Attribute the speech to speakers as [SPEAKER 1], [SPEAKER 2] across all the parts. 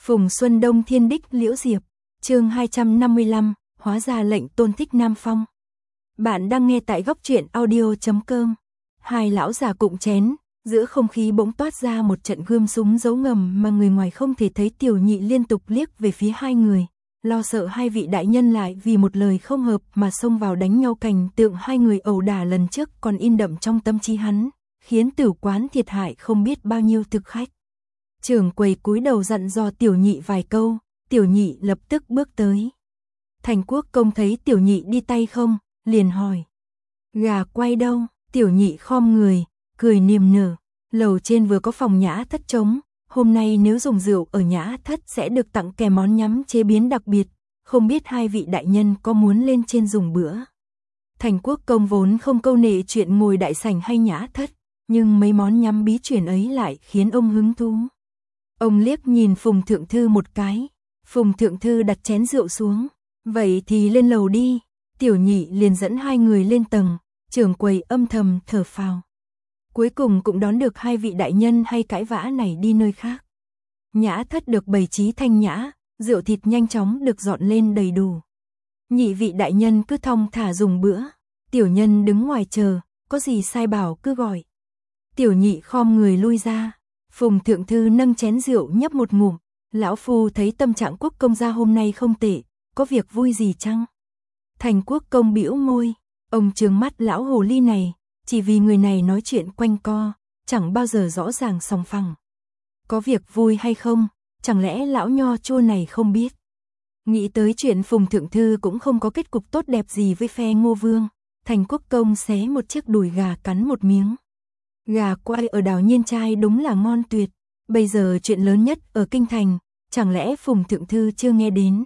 [SPEAKER 1] Phùng Xuân Đông Thiên Đích Liễu Diệp, chương 255, hóa ra lệnh tôn thích Nam Phong. Bạn đang nghe tại góc truyện audio.com. Hai lão già cụng chén, giữa không khí bỗng toát ra một trận gươm súng giấu ngầm mà người ngoài không thể thấy. Tiểu Nhị liên tục liếc về phía hai người, lo sợ hai vị đại nhân lại vì một lời không hợp mà xông vào đánh nhau. Cảnh tượng hai người ẩu đả lần trước còn in đậm trong tâm trí hắn, khiến tử quán thiệt hại không biết bao nhiêu thực khách. Trưởng quầy cúi đầu dặn dò Tiểu Nhị vài câu, Tiểu Nhị lập tức bước tới. Thành Quốc Công thấy Tiểu Nhị đi tay không, liền hỏi: "Gà quay đâu?" Tiểu Nhị khom người, cười niềm nở: "Lầu trên vừa có phòng nhã thất trống, hôm nay nếu dùng rượu ở nhã thất sẽ được tặng kèm món nhắm chế biến đặc biệt, không biết hai vị đại nhân có muốn lên trên dùng bữa." Thành Quốc Công vốn không câu nệ chuyện ngồi đại sảnh hay nhã thất, nhưng mấy món nhắm bí truyền ấy lại khiến ông hứng thú. Ông liếc nhìn Phùng Thượng Thư một cái, Phùng Thượng Thư đặt chén rượu xuống: "Vậy thì lên lầu đi." Tiểu Nhị liền dẫn hai người lên tầng, trưởng quầy âm thầm thở phào. Cuối cùng cũng đón được hai vị đại nhân hay cãi vã này đi nơi khác. Nhã thất được bày trí thanh nhã, rượu thịt nhanh chóng được dọn lên đầy đủ. Nhị vị đại nhân cứ thong thả dùng bữa, tiểu nhân đứng ngoài chờ, có gì sai bảo cứ gọi. Tiểu Nhị khom người lui ra. Phùng Thượng Thư nâng chén rượu nhấp một ngụm: "Lão phu thấy tâm trạng Quốc công gia hôm nay không tệ, có việc vui gì chăng?" Thành Quốc Công bĩu môi, ông trừng mắt lão hồ ly này, chỉ vì người này nói chuyện quanh co, chẳng bao giờ rõ ràng sòng phẳng. Có việc vui hay không, chẳng lẽ lão nho chua này không biết? Nghĩ tới chuyện Phùng Thượng Thư cũng không có kết cục tốt đẹp gì với phe Ngô Vương, Thành Quốc Công xé một chiếc đùi gà cắn một miếng. Gà quay ở Đào Nhiên Trai đúng là ngon tuyệt, bây giờ chuyện lớn nhất ở kinh thành, chẳng lẽ Phùng Thượng Thư chưa nghe đến?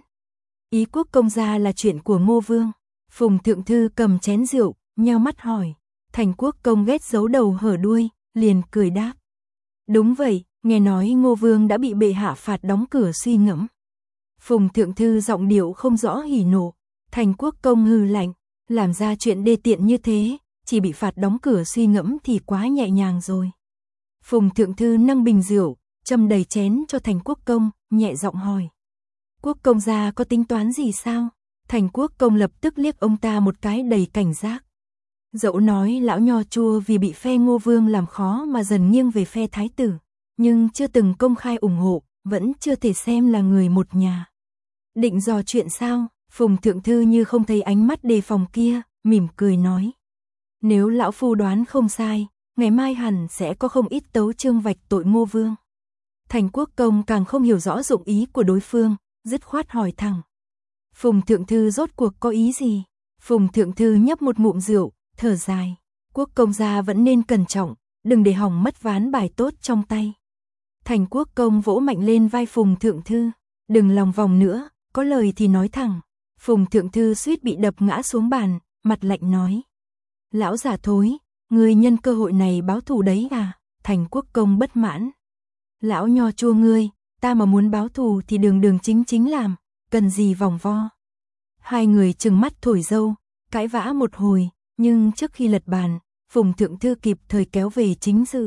[SPEAKER 1] Ý Quốc công gia là chuyện của Ngô Vương. Phùng Thượng Thư cầm chén rượu, nheo mắt hỏi. Thành Quốc Công ghét giấu đầu hở đuôi, liền cười đáp: "Đúng vậy, nghe nói Ngô Vương đã bị bệ hạ phạt đóng cửa suy ngẫm." Phùng Thượng Thư giọng điệu không rõ hỉ nộ. Thành Quốc Công hừ lạnh: "Làm ra chuyện đê tiện như thế, chỉ bị phạt đóng cửa suy ngẫm thì quá nhẹ nhàng rồi." Phùng Thượng Thư nâng bình rượu, châm đầy chén cho Thành Quốc Công, nhẹ giọng hỏi: "Quốc công gia có tính toán gì sao?" Thành Quốc Công lập tức liếc ông ta một cái đầy cảnh giác. Dẫu nói lão nho chua vì bị phe Ngô Vương làm khó mà dần nghiêng về phe thái tử, nhưng chưa từng công khai ủng hộ, vẫn chưa thể xem là người một nhà. "Định dò chuyện sao?" Phùng Thượng Thư như không thấy ánh mắt đề phòng kia, mỉm cười nói: "Nếu lão phu đoán không sai, ngày mai hẳn sẽ có không ít tấu chương vạch tội Ngô Vương." Thành Quốc Công càng không hiểu rõ dụng ý của đối phương, dứt khoát hỏi thẳng: "Phùng Thượng Thư rốt cuộc có ý gì?" Phùng Thượng Thư nhấp một ngụm rượu, thở dài: "Quốc công gia vẫn nên cẩn trọng, đừng để hỏng mất ván bài tốt trong tay." Thành Quốc Công vỗ mạnh lên vai Phùng Thượng Thư: "Đừng lòng vòng nữa, có lời thì nói thẳng." Phùng Thượng Thư suýt bị đập ngã xuống bàn, mặt lạnh nói: "Lão già thối, ngươi nhân cơ hội này báo thù đấy à?" Thành Quốc Công bất mãn: "Lão nho chua ngươi, ta mà muốn báo thù thì đường đường chính chính làm, cần gì vòng vo." Hai người trừng mắt thổi dâu, cãi vã một hồi, nhưng trước khi lật bàn, Phùng Thượng Thư kịp thời kéo về chính sự.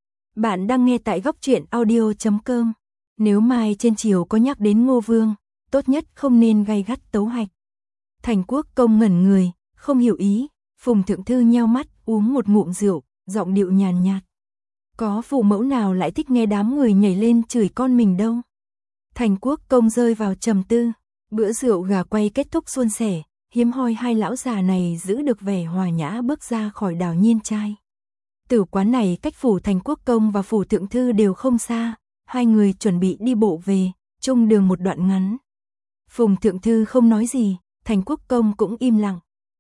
[SPEAKER 1] Bạn đang nghe tại góc truyện audio.com. Nếu mai trên chiều có nhắc đến Ngô Vương, tốt nhất không nên gay gắt tấu hạch. Thành Quốc Công ngẩn người, không hiểu ý. Phùng Thượng Thư nheo mắt, uống một ngụm rượu, giọng điệu nhàn nhạt: "Có phụ mẫu nào lại thích nghe đám người nhảy lên chửi con mình đâu." Thành Quốc Công rơi vào trầm tư. Bữa rượu gà quay kết thúc suôn sẻ, hiếm hoi hai lão già này giữ được vẻ hòa nhã bước ra khỏi Đào Nhiên Trai. Tử quán này cách phủ Thành Quốc Công và phủ Thượng Thư đều không xa, hai người chuẩn bị đi bộ về, chung đường một đoạn ngắn. Phùng Thượng Thư không nói gì, Thành Quốc Công cũng im lặng.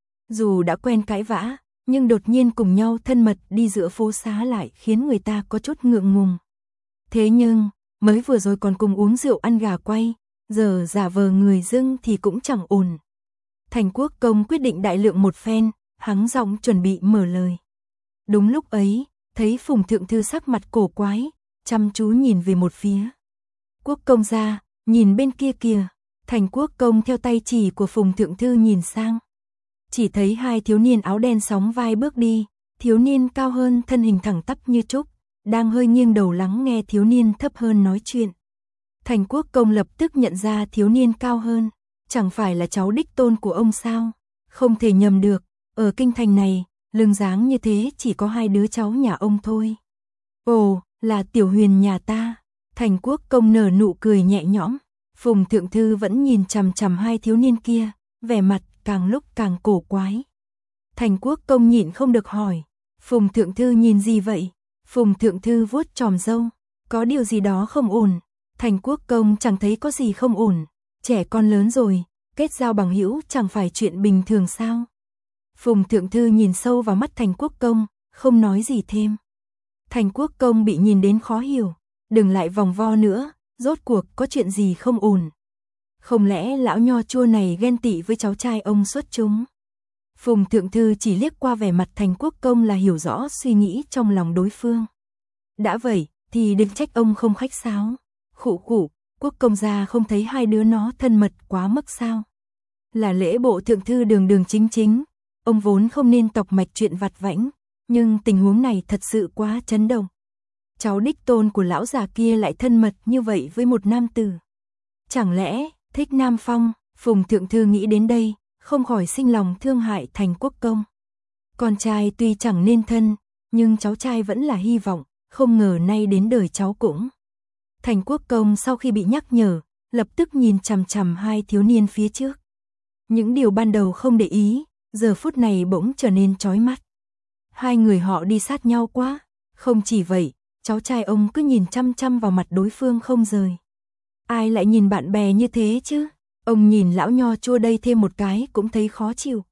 [SPEAKER 1] Dù đã quen cãi vã, nhưng đột nhiên cùng nhau thân mật đi giữa phố xá lại khiến người ta có chút ngượng ngùng. Thế nhưng, mới vừa rồi còn cùng uống rượu ăn gà quay, giờ giả vờ người dưng thì cũng chẳng ổn. Thành Quốc Công quyết định đại lượng một phen, hắng giọng chuẩn bị mở lời. Đúng lúc ấy, thấy Phùng Thượng Thư sắc mặt cổ quái, chăm chú nhìn về một phía. "Quốc công gia, nhìn bên kia kìa." Thành Quốc Công theo tay chỉ của Phùng Thượng Thư nhìn sang. Chỉ thấy hai thiếu niên áo đen sóng vai bước đi, thiếu niên cao hơn thân hình thẳng tắp như trúc, đang hơi nghiêng đầu lắng nghe thiếu niên thấp hơn nói chuyện. Thành Quốc Công lập tức nhận ra thiếu niên cao hơn, chẳng phải là cháu đích tôn của ông sao? Không thể nhầm được, ở kinh thành này, lưng dáng như thế chỉ có 2 đứa cháu nhà ông thôi. Ồ, là Tiểu Huyền nhà ta. Thành Quốc Công nở nụ cười nhẹ nhõm. Phùng Thượng Thư vẫn nhìn chằm chằm 2 thiếu niên kia, vẻ mặt càng lúc càng cổ quái. Thành Quốc Công nhịn không được hỏi, Phùng Thượng Thư nhìn gì vậy? Phùng Thượng Thư vuốt chòm râu, có điều gì đó không ổn. Thành Quốc Công chẳng thấy có gì không ổn, trẻ con lớn rồi, kết giao bằng hữu chẳng phải chuyện bình thường sao? Phùng Thượng Thư nhìn sâu vào mắt Thành Quốc Công, không nói gì thêm. Thành Quốc Công bị nhìn đến khó hiểu, đừng lại vòng vo nữa, rốt cuộc có chuyện gì không ổn. Không lẽ lão nho chua này ghen tị với cháu trai ông xuất chúng? Phùng Thượng Thư chỉ liếc qua vẻ mặt Thành Quốc Công là hiểu rõ suy nghĩ trong lòng đối phương. Đã vậy, thì đừng trách ông không khách sáo. Khụ khụ, Quốc Công gia không thấy 2 đứa nó thân mật quá mức sao? Là lễ bộ Thượng Thư đường đường chính chính, ông vốn không nên tọc mạch chuyện vặt vãnh, nhưng tình huống này thật sự quá chấn động. Cháu đích tôn của lão già kia lại thân mật như vậy với một nam tử. Chẳng lẽ, thích Nam Phong? Phùng Thượng Thư nghĩ đến đây, không khỏi sinh lòng thương hại Thành Quốc Công. Con trai tuy chẳng nên thân, nhưng cháu trai vẫn là hy vọng, không ngờ nay đến đời cháu cũng. Thành Quốc Công sau khi bị nhắc nhở, lập tức nhìn chằm chằm 2 thiếu niên phía trước. Những điều ban đầu không để ý, giờ phút này bỗng trở nên chói mắt. 2 người họ đi sát nhau quá, không chỉ vậy, cháu trai ông cứ nhìn chăm chăm vào mặt đối phương không rời. Ai lại nhìn bạn bè như thế chứ? Ông nhìn lão nho chua đây thêm một cái cũng thấy khó chịu.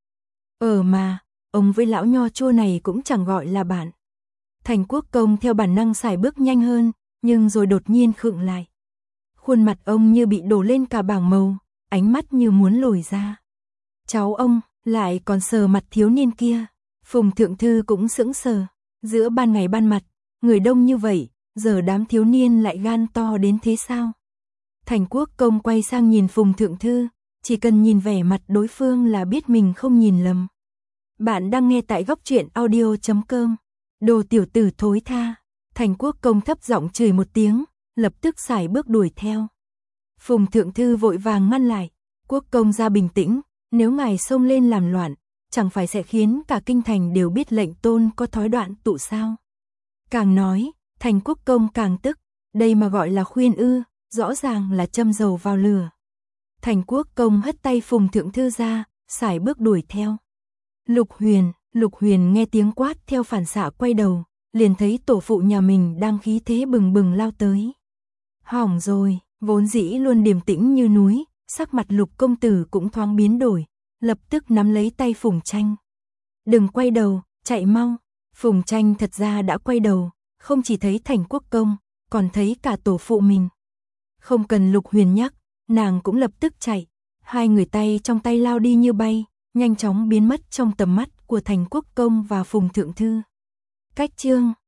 [SPEAKER 1] Mà, ông với lão nho chua này cũng chẳng gọi là bạn. Thành Quốc Công theo bản năng sải bước nhanh hơn, nhưng rồi đột nhiên khựng lại. Khuôn mặt ông như bị đổ lên cả bảng màu, ánh mắt như muốn lồi ra. Cháu ông, lại còn sờ mặt thiếu niên kia. Phùng Thượng Thư cũng sững sờ. Giữa ban ngày ban mặt, người đông như vậy, giờ đám thiếu niên lại gan to đến thế sao? Thành Quốc Công quay sang nhìn Phùng Thượng Thư, chỉ cần nhìn vẻ mặt đối phương là biết mình không nhìn lầm. Bạn đang nghe tại góc truyện audio.com. Đồ tiểu tử thối tha. Thành Quốc Công thấp giọng chửi một tiếng, lập tức sải bước đuổi theo. Phùng Thượng Thư vội vàng ngăn lại. Quốc Công gia bình tĩnh, nếu ngài xông lên làm loạn, chẳng phải sẽ khiến cả kinh thành đều biết lệnh tôn có thói đoạn tụ sao? Càng nói, Thành Quốc Công càng tức, đây mà gọi là khuyên ư, rõ ràng là châm dầu vào lửa. Thành Quốc Công hất tay Phùng Thượng Thư ra, sải bước đuổi theo. Lục Huyền nghe tiếng quát theo phản xạ quay đầu, liền thấy tổ phụ nhà mình đang khí thế bừng bừng lao tới. Hỏng rồi, vốn dĩ luôn điềm tĩnh như núi, sắc mặt Lục công tử cũng thoáng biến đổi, lập tức nắm lấy tay Phùng Tranh. Đừng quay đầu, chạy mau. Phùng Tranh thật ra đã quay đầu, không chỉ thấy Thành Quốc Công, còn thấy cả tổ phụ mình. Không cần Lục Huyền nhắc, nàng cũng lập tức chạy. 2 người tay trong tay lao đi như bay, nhanh chóng biến mất trong tầm mắt của Thành Quốc Công và Phùng Thượng Thư. Cách chương